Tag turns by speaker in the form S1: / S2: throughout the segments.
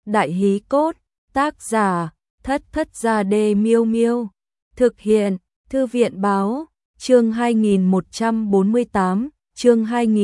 S1: Đại hí cốt, tác giả, Thất Thất Gia Đê Miêu Miêu. Thực hiện, Thư viện báo, chương 2148, chương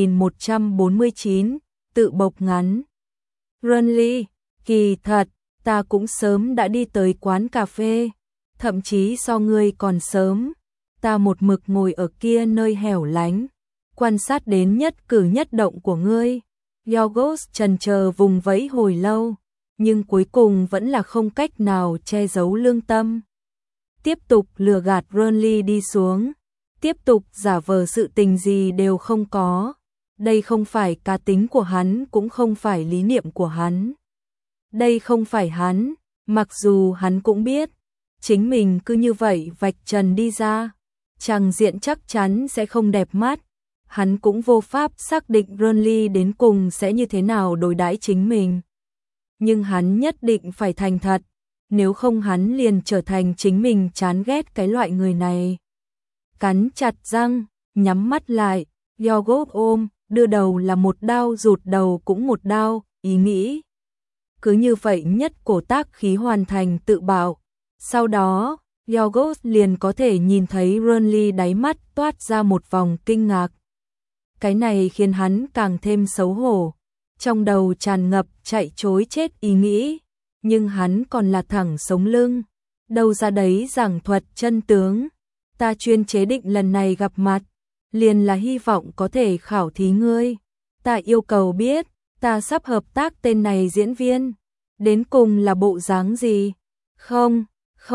S1: 2149, tự bộc ngắn. Runly, kỳ thật, ta cũng sớm đã đi tới quán cà phê, thậm chí so ngươi còn sớm. Ta một mực ngồi ở kia nơi hẻo lánh, quan sát đến nhất cử nhất động của ngươi. Yorgos chần chờ vùng vẫy hồi lâu, nhưng cuối cùng vẫn là không cách nào che giấu lương tâm. Tiếp tục lừa gạt Runly đi xuống, tiếp tục giả vờ sự tình gì đều không có. Đây không phải cá tính của hắn, cũng không phải lý niệm của hắn. Đây không phải hắn, mặc dù hắn cũng biết, chính mình cứ như vậy vạch trần đi ra, tràng diện chắc chắn sẽ không đẹp mắt. Hắn cũng vô pháp xác định Runly đến cùng sẽ như thế nào đối đãi chính mình. Nhưng hắn nhất định phải thành thật, nếu không hắn liền trở thành chính mình chán ghét cái loại người này. Cắn chặt răng, nhắm mắt lại, Yorgos ôm, đưa đầu là một đao, rụt đầu cũng một đao, ý nghĩ. Cứ như vậy nhất cổ tác khí hoàn thành tự bạo. Sau đó, Yorgos liền có thể nhìn thấy Runly đáy mắt toát ra một vòng kinh ngạc. Cái này khiến hắn càng thêm xấu hổ, trong đầu tràn ngập chạy trối chết ý nghĩ, nhưng hắn còn là thẳng sống lưng, đâu ra đấy giảng thuật chân tướng. Ta chuyên chế định lần này gặp mặt, liền là hy vọng có thể khảo thí ngươi. Ta yêu cầu biết, ta sắp hợp tác tên này diễn viên, đến cùng là bộ dáng gì? Không,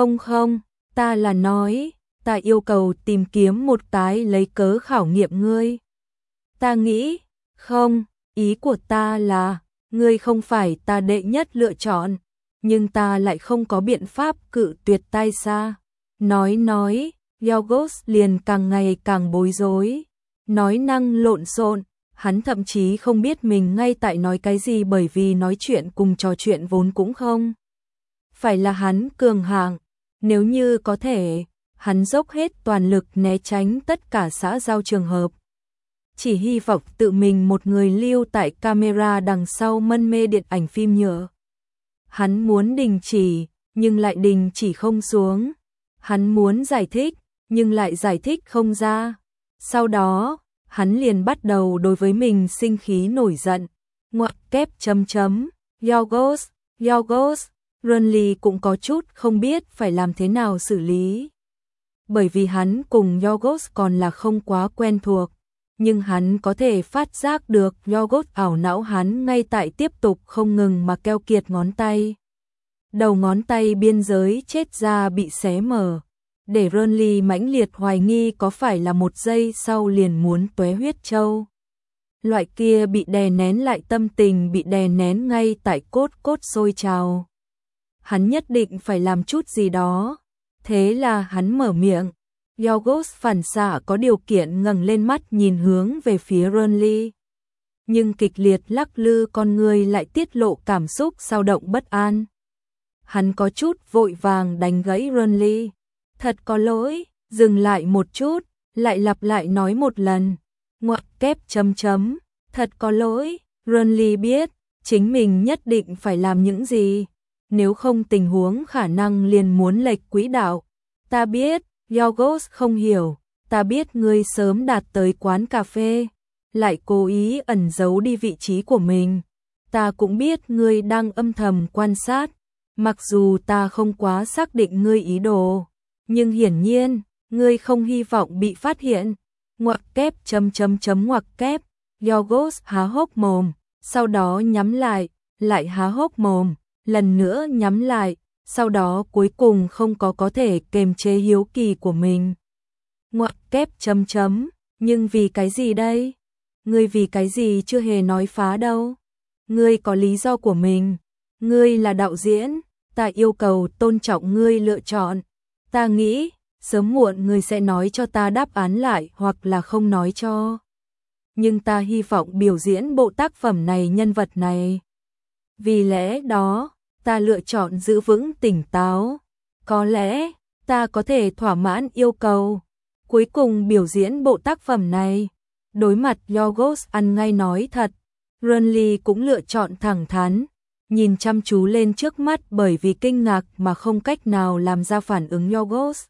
S1: ta là nói, ta yêu cầu tìm kiếm một cái lấy cớ khảo nghiệm ngươi. Ta nghĩ, không, ý của ta là, ngươi không phải ta đệ nhất lựa chọn, nhưng ta lại không có biện pháp cự tuyệt tay xa. Nói, Yorgos liền càng ngày càng bối rối, nói năng lộn xộn, hắn thậm chí không biết mình ngay tại nói cái gì, bởi vì nói chuyện cùng trò chuyện vốn cũng không phải là hắn cường hạng. Nếu như có thể, hắn dốc hết toàn lực né tránh tất cả xã giao trường hợp, chỉ hy vọng tự mình một người lưu tại camera đằng sau mân mê điện ảnh phim nhựa. Hắn muốn đình chỉ, nhưng lại đình chỉ không xuống. Hắn muốn giải thích, nhưng lại giải thích không ra. Sau đó, hắn liền bắt đầu đối với mình sinh khí nổi giận. Ngoặc kép chấm chấm, Yorgos, Runly cũng có chút không biết phải làm thế nào xử lý. Bởi vì hắn cùng Yorgos còn là không quá quen thuộc, nhưng hắn có thể phát giác được Yorgos ảo não hắn ngay tại tiếp tục không ngừng mà keo kiệt ngón tay. Đầu ngón tay biên giới chết ra bị xé mở, để Runly mãnh liệt hoài nghi có phải là một giây sau liền muốn tóe huyết châu. Loại kia bị đè nén lại tâm tình bị đè nén ngay tại cốt sôi trào. Hắn nhất định phải làm chút gì đó. Thế là hắn mở miệng. Yorgos phản xạ có điều kiện ngẩng lên mắt nhìn hướng về phía Runly. Nhưng kịch liệt lắc lư con người lại tiết lộ cảm xúc dao động bất an. Hắn có chút vội vàng đánh gãy Runly. Thật có lỗi, dừng lại một chút, lại lặp lại nói một lần. Ngoặc kép chấm chấm, thật có lỗi. Runly biết, chính mình nhất định phải làm những gì, nếu không tình huống khả năng liền muốn lệch quỹ đạo. Ta biết, Yorgos không hiểu, ta biết ngươi sớm đạt tới quán cà phê, lại cố ý ẩn giấu đi vị trí của mình. Ta cũng biết ngươi đang âm thầm quan sát, mặc dù ta không quá xác định ngươi ý đồ, nhưng hiển nhiên, ngươi không hy vọng bị phát hiện. Ngoặc kép chấm chấm chấm ngoặc kép, Yorgos há hốc mồm, sau đó nhắm lại há hốc mồm, lần nữa nhắm lại, sau đó cuối cùng không có thể kềm chế hiếu kỳ của mình. Ngoặc kép chấm chấm, nhưng vì cái gì đây? Ngươi vì cái gì chưa hề nói phá đâu? Ngươi có lý do của mình, ngươi là đạo diễn, ta yêu cầu tôn trọng ngươi lựa chọn. Ta nghĩ, sớm muộn ngươi sẽ nói cho ta đáp án lại hoặc là không nói cho. Nhưng ta hy vọng biểu diễn bộ tác phẩm này, nhân vật này. Vì lẽ đó, ta lựa chọn giữ vững tỉnh táo. Có lẽ, ta có thể thỏa mãn yêu cầu. Cuối cùng biểu diễn bộ tác phẩm này. Đối mặt Yorgos ăn ngay nói thật, Runly cũng lựa chọn thẳng thắn. nhìn chăm chú lên trước mắt bởi vì kinh ngạc mà không cách nào làm ra phản ứng Yorgos.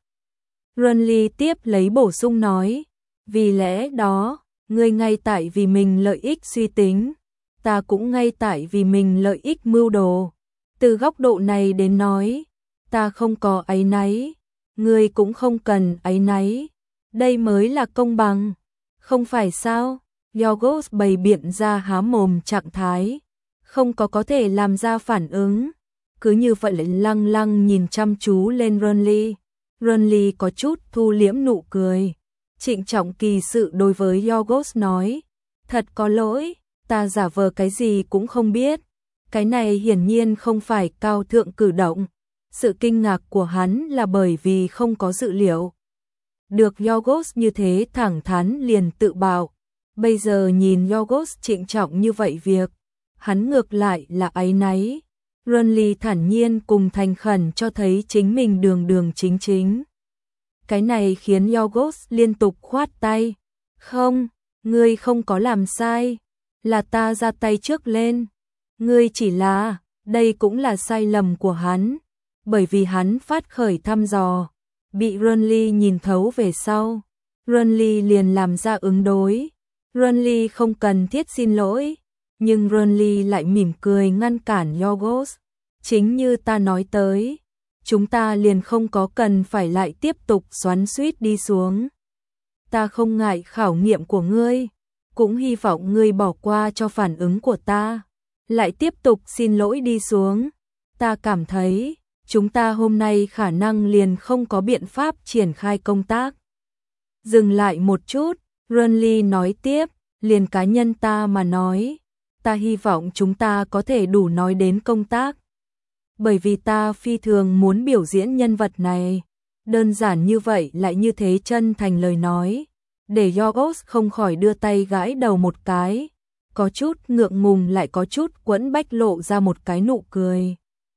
S1: Renly tiếp lấy bổ sung nói, vì lẽ đó, ngươi ngay tại vì mình lợi ích suy tính, ta cũng ngay tại vì mình lợi ích mưu đồ. Từ góc độ này đến nói, ta không có áy náy, ngươi cũng không cần áy náy. Đây mới là công bằng, không phải sao? Yorgos bày biện ra há mồm trạng thái, không có thể làm ra phản ứng. Cứ như vậy lại lăng lăng nhìn chăm chú lên Renly. Renly có chút thu liễm nụ cười, trịnh trọng kỳ sự đối với Yorgos nói, thật có lỗi, ta giả vờ cái gì cũng không biết. Cái này hiển nhiên không phải cao thượng cử động. Sự kinh ngạc của hắn là bởi vì không có dự liệu. Được Yorgos như thế thẳng thắn liền tự bảo. Bây giờ nhìn Yorgos trịnh trọng như vậy việc, hắn ngược lại là áy náy. Renly thản nhiên cùng thành khẩn cho thấy chính mình đường đường chính chính. Cái này khiến Yorgos liên tục khoát tay. Không, ngươi không có làm sai, là ta ra tay trước lên. Ngươi chỉ là, đây cũng là sai lầm của hắn, bởi vì hắn phát khởi thăm dò, bị Renly nhìn thấu về sau. Renly liền làm ra ứng đối. Renly không cần thiết xin lỗi, nhưng Renly lại mỉm cười ngăn cản Yorgos. Chính như ta nói tới, chúng ta liền không có cần phải lại tiếp tục xoắn xuýt đi xuống. Ta không ngại khảo nghiệm của ngươi, cũng hy vọng ngươi bỏ qua cho phản ứng của ta. Lại tiếp tục xin lỗi đi xuống. Ta cảm thấy, chúng ta hôm nay khả năng liền không có biện pháp triển khai công tác. Dừng lại một chút, Renly nói tiếp, liền cá nhân ta mà nói, ta hy vọng chúng ta có thể đủ nói đến công tác. Bởi vì ta phi thường muốn biểu diễn nhân vật này. Đơn giản như vậy lại như thế chân thành lời nói, để Yorgos không khỏi đưa tay gãi đầu một cái. Có chút ngượng ngùng lại có chút quẫn bách lộ ra một cái nụ cười.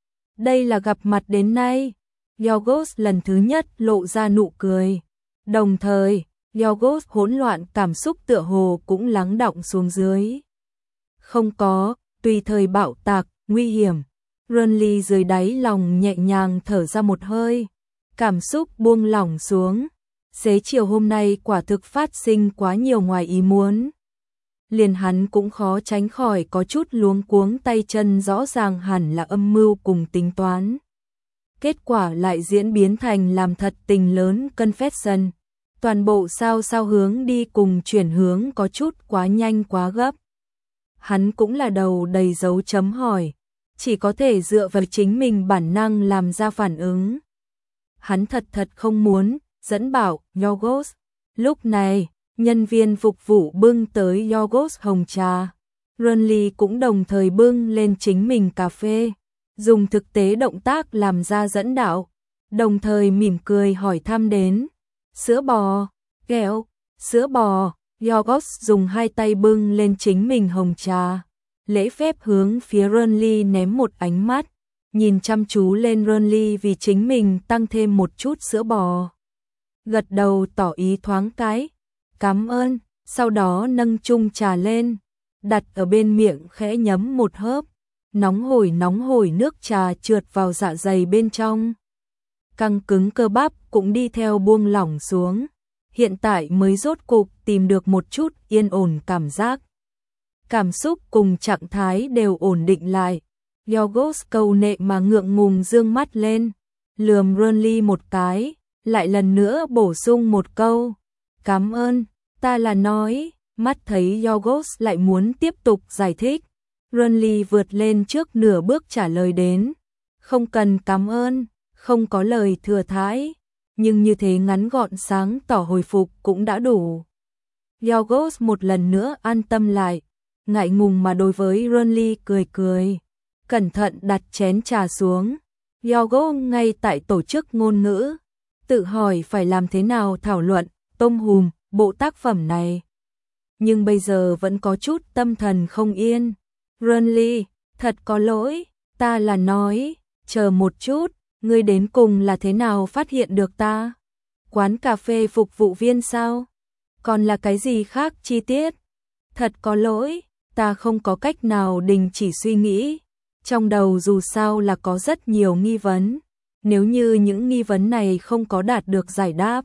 S1: Đây là gặp mặt đến nay, Yorgos lần thứ nhất lộ ra nụ cười. Đồng thời, Yorgos hỗn loạn cảm xúc tựa hồ cũng lắng đọng xuống dưới. Không có, tùy thời bạo tạc, nguy hiểm. Renly dưới đáy lòng nhẹ nhàng thở ra một hơi, cảm xúc buông lỏng xuống. Xế chiều hôm nay quả thực phát sinh quá nhiều ngoài ý muốn. Liền hắn cũng khó tránh khỏi có chút luống cuống tay chân, rõ ràng hẳn là âm mưu cùng tính toán. Kết quả lại diễn biến thành làm thật tình lớn confession. Toàn bộ sao hướng đi cùng chuyển hướng có chút quá nhanh quá gấp. Hắn cũng là đầu đầy dấu chấm hỏi, chỉ có thể dựa vào chính mình bản năng làm ra phản ứng. Hắn thật không muốn dẫn bảo Yorgos. Lúc này, nhân viên phục vụ bưng tới Yorgos hồng trà. Renly cũng đồng thời bưng lên chính mình cà phê, dùng thực tế động tác làm ra dẫn đạo, đồng thời mỉm cười hỏi thăm đến. Sữa bò, kẹo, sữa bò. Yorgos dùng hai tay bưng lên chính mình hồng trà, lễ phép hướng phía Renly ném một ánh mắt, nhìn chăm chú lên Renly vì chính mình tăng thêm một chút sữa bò. Gật đầu tỏ ý thoáng cái, cảm ơn, sau đó nâng chung trà lên, đặt ở bên miệng khẽ nhấm một hớp, nóng hổi nước trà trượt vào dạ dày bên trong. Căng cứng cơ bắp cũng đi theo buông lỏng xuống, hiện tại mới rốt cục tìm được một chút yên ổn cảm giác. Cảm xúc cùng trạng thái đều ổn định lại. Yorgos câu nệ mà ngượng ngùng dương mắt lên, lườm Renly một cái, lại lần nữa bổ sung một câu. Cảm ơn, ta là nói. Mắt thấy Yorgos lại muốn tiếp tục giải thích, Renly vượt lên trước nửa bước trả lời đến. Không cần cảm ơn, không có lời thừa thãi, nhưng như thế ngắn gọn sáng tỏ hồi phục cũng đã đủ. Yorgos một lần nữa an tâm lại, ngại ngùng mà đối với Renly cười, cẩn thận đặt chén trà xuống. Yorgos ngay tại tổ chức ngôn ngữ, tự hỏi phải làm thế nào thảo luận tôm hùm bộ tác phẩm này. Nhưng bây giờ vẫn có chút tâm thần không yên. Renly, thật có lỗi, ta là nói, chờ một chút, ngươi đến cùng là thế nào phát hiện được ta? Quán cà phê phục vụ viên sao? Còn là cái gì khác chi tiết? Thật có lỗi, ta không có cách nào đình chỉ suy nghĩ. Trong đầu dù sao là có rất nhiều nghi vấn, nếu như những nghi vấn này không có đạt được giải đáp,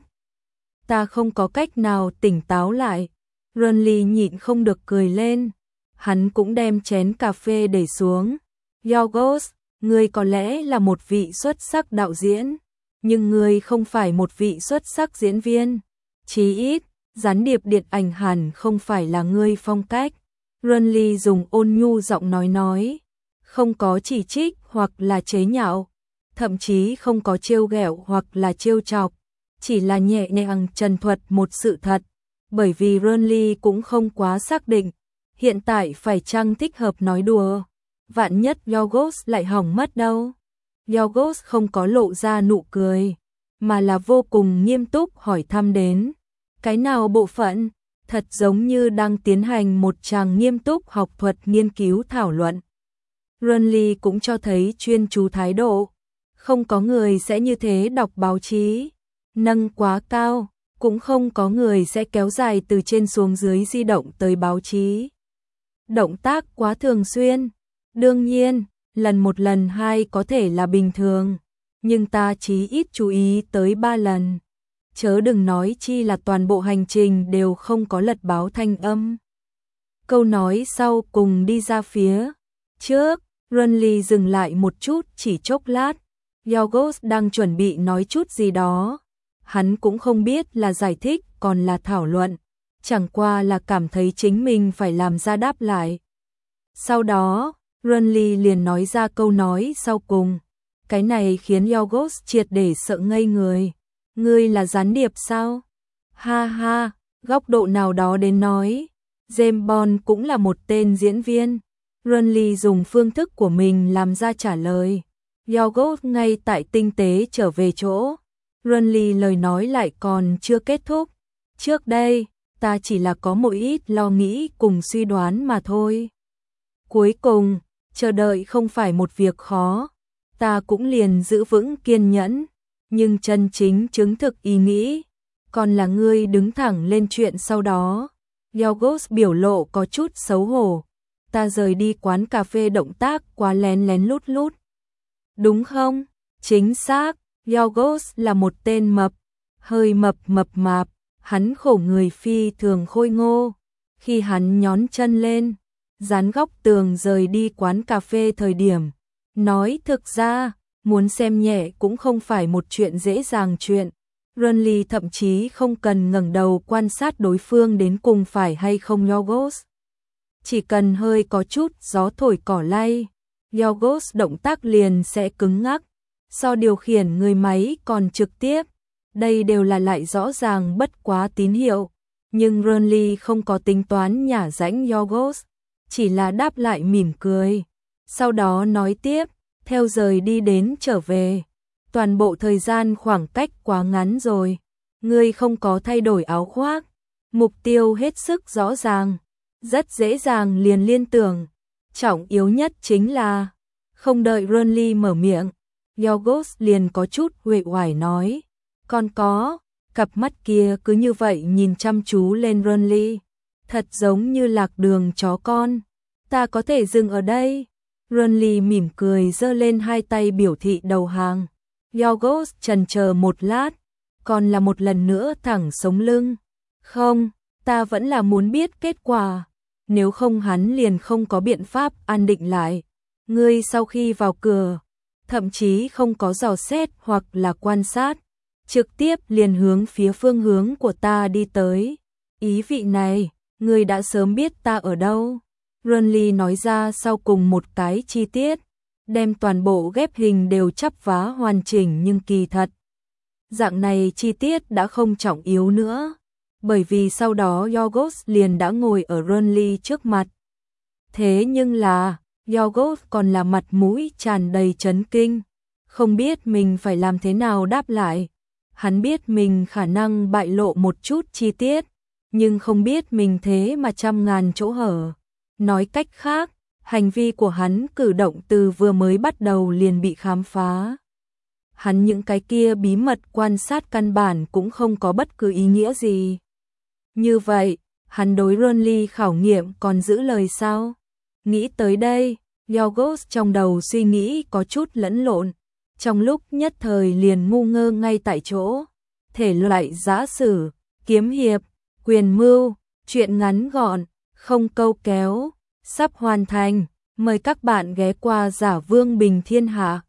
S1: ta không có cách nào tỉnh táo lại. Renly nhịn không được cười lên, hắn cũng đem chén cà phê để xuống. Yorgos, ngươi có lẽ là một vị xuất sắc đạo diễn, nhưng ngươi không phải một vị xuất sắc diễn viên. Chí ít, gián điệp điện ảnh hẳn không phải là ngươi phong cách. Renly dùng ôn nhu giọng nói, không có chỉ trích hoặc là chế nhạo, thậm chí không có trêu ghẹo hoặc là trêu chọc, chỉ là nhẹ nhàng trần thuật một sự thật, bởi vì Renly cũng không quá xác định, hiện tại phải chăng thích hợp nói đùa, vạn nhất Yorgos lại hỏng mất đâu. Yorgos không có lộ ra nụ cười, mà là vô cùng nghiêm túc hỏi thăm đến. Cái nào bộ phận? Thật giống như đang tiến hành một tràng nghiêm túc học thuật nghiên cứu thảo luận. Renly cũng cho thấy chuyên chú thái độ. Không có người sẽ như thế đọc báo chí, nâng quá cao, cũng không có người sẽ kéo dài từ trên xuống dưới di động tới báo chí. Động tác quá thường xuyên. Đương nhiên, lần một lần hai có thể là bình thường, nhưng ta chí ít chú ý tới 3 lần. Chớ đừng nói chi là toàn bộ hành trình đều không có lật báo thanh âm. Câu nói sau cùng đi ra phía trước, Renly dừng lại một chút chỉ chốc lát. Yorgos đang chuẩn bị nói chút gì đó. Hắn cũng không biết là giải thích còn là thảo luận, chẳng qua là cảm thấy chính mình phải làm ra đáp lại. Sau đó, Renly liền nói ra câu nói sau cùng. Cái này khiến Yorgos triệt để sợ ngây người. Ngươi là gián điệp sao? Ha ha, góc độ nào đó đến nói, James Bond cũng là một tên diễn viên. Renly dùng phương thức của mình làm ra trả lời. Yorgos ngay tại tinh tế trở về chỗ. Renly lời nói lại còn chưa kết thúc. Trước đây, ta chỉ là có một ít lo nghĩ cùng suy đoán mà thôi. Cuối cùng, chờ đợi không phải một việc khó. Ta cũng liền giữ vững kiên nhẫn. Nhưng chân chính chứng thực ý nghĩ, còn là ngươi đứng thẳng lên chuyện sau đó. Yorgos biểu lộ có chút xấu hổ. Ta rời đi quán cà phê động tác quá lén lén lút lút. Đúng không? Chính xác, Yorgos là một tên mập, hơi mập mạp, hắn khổ người phi thường khôi ngô. Khi hắn nhón chân lên, dán góc tường rời đi quán cà phê thời điểm, nói thực ra, muốn xem nhẹ cũng không phải một chuyện dễ dàng chuyện. Renly thậm chí không cần ngẩng đầu quan sát đối phương đến cùng phải hay không Yorgos. Chỉ cần hơi có chút gió thổi cỏ lay, Yorgos động tác liền sẽ cứng ngắc. So điều khiển người máy còn trực tiếp, đây đều là lại rõ ràng bất quá tín hiệu. Nhưng Renly không có tính toán nhả rãnh Yorgos, chỉ là đáp lại mỉm cười. Sau đó nói tiếp, theo rời đi đến trở về. Toàn bộ thời gian khoảng cách quá ngắn rồi. Ngươi không có thay đổi áo khoác. Mục tiêu hết sức rõ ràng. Rất dễ dàng liền liên tưởng. Trọng yếu nhất chính là, không đợi Renly mở miệng, Yorgos liền có chút uể oải nói. Còn có, cặp mắt kia cứ như vậy nhìn chăm chú lên Renly. Thật giống như lạc đường chó con. Ta có thể dừng ở đây. Renly mỉm cười giơ lên hai tay biểu thị đầu hàng. Yorgos chần chờ một lát, còn là một lần nữa thẳng sống lưng. Không, ta vẫn là muốn biết kết quả. Nếu không hắn liền không có biện pháp an định lại. Ngươi sau khi vào cửa, thậm chí không có dò xét hoặc là quan sát, trực tiếp liền hướng phía phương hướng của ta đi tới. Ý vị này, ngươi đã sớm biết ta ở đâu. Renly nói ra sau cùng một cái chi tiết, đem toàn bộ ghép hình đều chắp vá hoàn chỉnh nhưng kỳ thật. Dạng này chi tiết đã không trọng yếu nữa, bởi vì sau đó Yorgos liền đã ngồi ở Renly trước mặt. Thế nhưng là, Yorgos còn là mặt mũi tràn đầy chấn kinh, không biết mình phải làm thế nào đáp lại. Hắn biết mình khả năng bại lộ một chút chi tiết, nhưng không biết mình thế mà trăm ngàn chỗ hở. Nói cách khác, hành vi của hắn cử động từ vừa mới bắt đầu liền bị khám phá. Hắn những cái kia bí mật quan sát căn bản cũng không có bất cứ ý nghĩa gì. Như vậy, hắn đối Renly khảo nghiệm còn giữ lời sao? Nghĩ tới đây, Yorgos trong đầu suy nghĩ có chút lẫn lộn, trong lúc nhất thời liền ngu ngơ ngay tại chỗ. Thể loại giã sử, kiếm hiệp, quyền mưu, truyện ngắn gọn, không câu kéo, sắp hoàn thành. Mời các bạn ghé qua Giả Vương Bình Thiên Hạ.